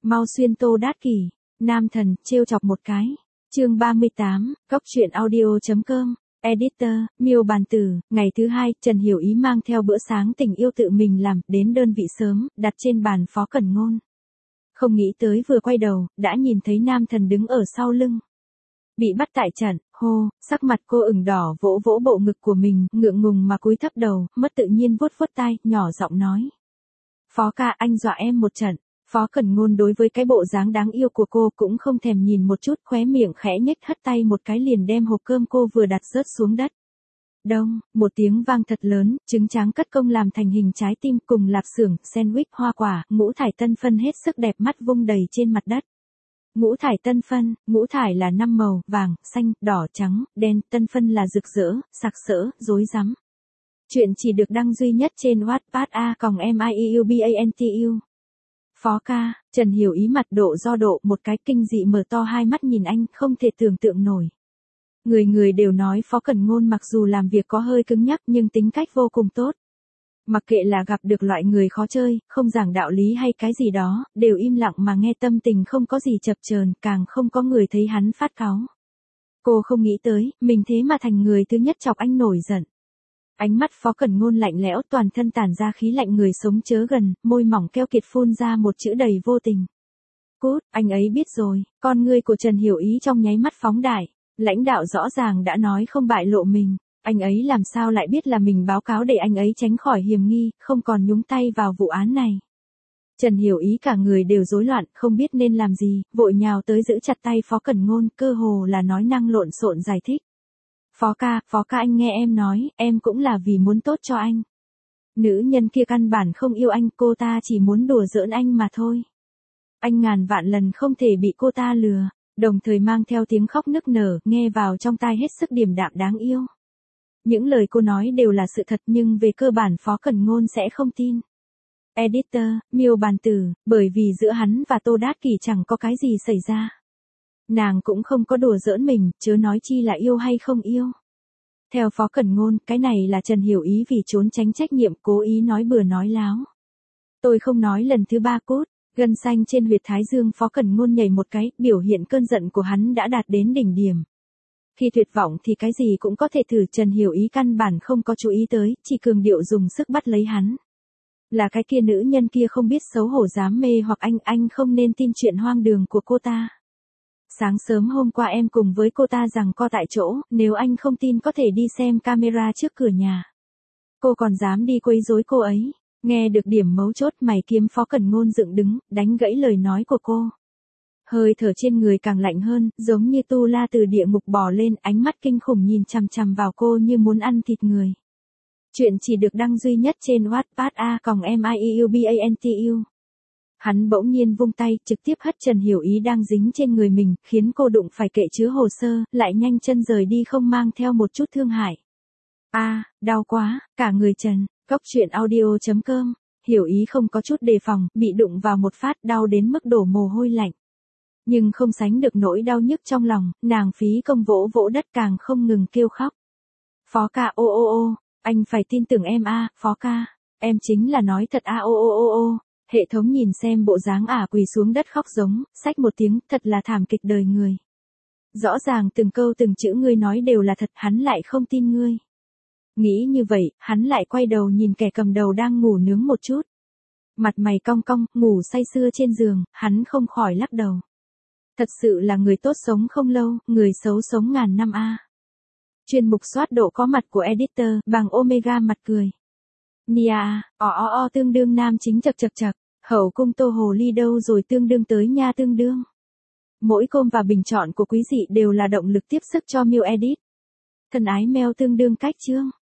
Mau xuyên Tô Đát Kỷ, nam thần, trêu chọc một cái. Chương 38, Cóc truyện audio.com, Editor, Miêu Bàn Tử. Ngày thứ hai, Trần Hiểu Ý mang theo bữa sáng tình yêu tự mình làm, đến đơn vị sớm, đặt trên bàn Phó Cẩn Ngôn. Không nghĩ tới vừa quay đầu, đã nhìn thấy nam thần đứng ở sau lưng. Bị bắt tại trận, hô, sắc mặt cô ửng đỏ vỗ vỗ bộ ngực của mình, ngượng ngùng mà cúi thấp đầu, mất tự nhiên vuốt vuốt tai, nhỏ giọng nói. Phó ca, anh dọa em một trận. Phó Cẩn Ngôn đối với cái bộ dáng đáng yêu của cô cũng không thèm nhìn một chút, khóe miệng khẽ nhếch, hất tay một cái liền đem hộp cơm cô vừa đặt rớt xuống đất. Đông, một tiếng vang thật lớn, trứng tráng cất công làm thành hình trái tim cùng lạp xưởng, sandwich, hoa quả, ngũ thải tân phân hết sức đẹp mắt vung đầy trên mặt đất. Ngũ thải tân phân, ngũ thải là 5 màu, vàng, xanh, đỏ, trắng, đen, tân phân là rực rỡ, sặc sỡ, rối rắm. Chuyện chỉ được đăng duy nhất trên Wattpad a.com. Phó ca, Trần Hiểu Ý mặt độ do độ một cái kinh dị mở to hai mắt nhìn anh, không thể tưởng tượng nổi. Người đều nói Phó Cẩn Ngôn mặc dù làm việc có hơi cứng nhắc nhưng tính cách vô cùng tốt. Mặc kệ là gặp được loại người khó chơi, không giảng đạo lý hay cái gì đó, đều im lặng mà nghe, tâm tình không có gì chập chờn, càng không có người thấy hắn phát cáu. Cô không nghĩ tới, mình thế mà thành người thứ nhất chọc anh nổi giận. Ánh mắt Phó Cẩn Ngôn lạnh lẽo, toàn thân tản ra khí lạnh, người sống chớ gần, môi mỏng keo kiệt phun ra một chữ đầy vô tình. Cút, anh ấy biết rồi. Con ngươi của Trần Hiểu Ý trong nháy mắt phóng đại. Lãnh đạo rõ ràng đã nói không bại lộ mình. Anh ấy làm sao lại biết là mình báo cáo để anh ấy tránh khỏi hiểm nghi, không còn nhúng tay vào vụ án này. Trần Hiểu Ý cả người đều rối loạn, không biết nên làm gì, vội nhào tới giữ chặt tay Phó Cẩn Ngôn, cơ hồ là nói năng lộn xộn giải thích. Phó ca anh nghe em nói, em cũng là vì muốn tốt cho anh. Nữ nhân kia căn bản không yêu anh, cô ta chỉ muốn đùa giỡn anh mà thôi. Anh ngàn vạn lần không thể bị cô ta lừa, đồng thời mang theo tiếng khóc nức nở, nghe vào trong tai hết sức điềm đạm đáng yêu. Những lời cô nói đều là sự thật nhưng về cơ bản Phó Cẩn Ngôn sẽ không tin. Editor, Miêu Bàn Tử, bởi vì giữa hắn và Tô Đát Kỷ chẳng có cái gì xảy ra. Nàng cũng không có đùa giỡn mình, chớ nói chi là yêu hay không yêu. Theo Phó Cẩn Ngôn, cái này là Trần Hiểu Ý vì trốn tránh trách nhiệm cố ý nói bừa nói láo. Tôi không nói lần thứ ba cút, gân xanh trên huyệt thái dương Phó Cẩn Ngôn nhảy một cái, biểu hiện cơn giận của hắn đã đạt đến đỉnh điểm. Khi tuyệt vọng thì cái gì cũng có thể thử, Trần Hiểu Ý căn bản không có chú ý tới, chỉ cường điệu dùng sức bắt lấy hắn. Là cái kia nữ nhân kia không biết xấu hổ dám mê hoặc anh không nên tin chuyện hoang đường của cô ta. Sáng sớm hôm qua em cùng với cô ta giằng co tại chỗ, nếu anh không tin có thể đi xem camera trước cửa nhà. Cô còn dám đi quấy rối cô ấy. Nghe được điểm mấu chốt, mày kiếm Phó Cẩn Ngôn dựng đứng, đánh gãy lời nói của cô. Hơi thở trên người càng lạnh hơn, giống như tu la từ địa ngục bò lên, ánh mắt kinh khủng nhìn chằm chằm vào cô như muốn ăn thịt người. Chuyện chỉ được đăng duy nhất trên Wattpad a.com. Hắn bỗng nhiên vung tay, trực tiếp hất Trần Hiểu Ý đang dính trên người mình, khiến cô đụng phải kệ chứa hồ sơ, lại nhanh chân rời đi không mang theo một chút thương hại. Đau quá, cả người Trần. Cóc truyện audio.com, Hiểu Ý không có chút đề phòng, bị đụng vào một phát, đau đến mức đổ mồ hôi lạnh. Nhưng không sánh được nỗi đau nhức trong lòng, nàng phí công vỗ vỗ đất càng không ngừng kêu khóc. Phó ca anh phải tin tưởng em Phó ca, em chính là nói thật Hệ thống nhìn xem bộ dáng quỳ xuống đất khóc giống, xách một tiếng, thật là thảm kịch đời người. Rõ ràng từng câu từng chữ ngươi nói đều là thật, hắn lại không tin ngươi. Nghĩ như vậy, hắn lại quay đầu nhìn kẻ cầm đầu đang ngủ nướng một chút. Mặt mày cong cong, ngủ say sưa trên giường, hắn không khỏi lắc đầu. Thật sự là người tốt sống không lâu, người xấu sống ngàn năm Chuyên mục soát độ có mặt của editor, bằng Omega mặt cười. Nia, tương đương nam chính chật, hậu cung Tô Hồ Ly đâu rồi tương đương tới nha tương đương. Mỗi com và bình chọn của quý dị đều là động lực tiếp sức cho Miêu Edit. Thân ái mail tương đương cách chương.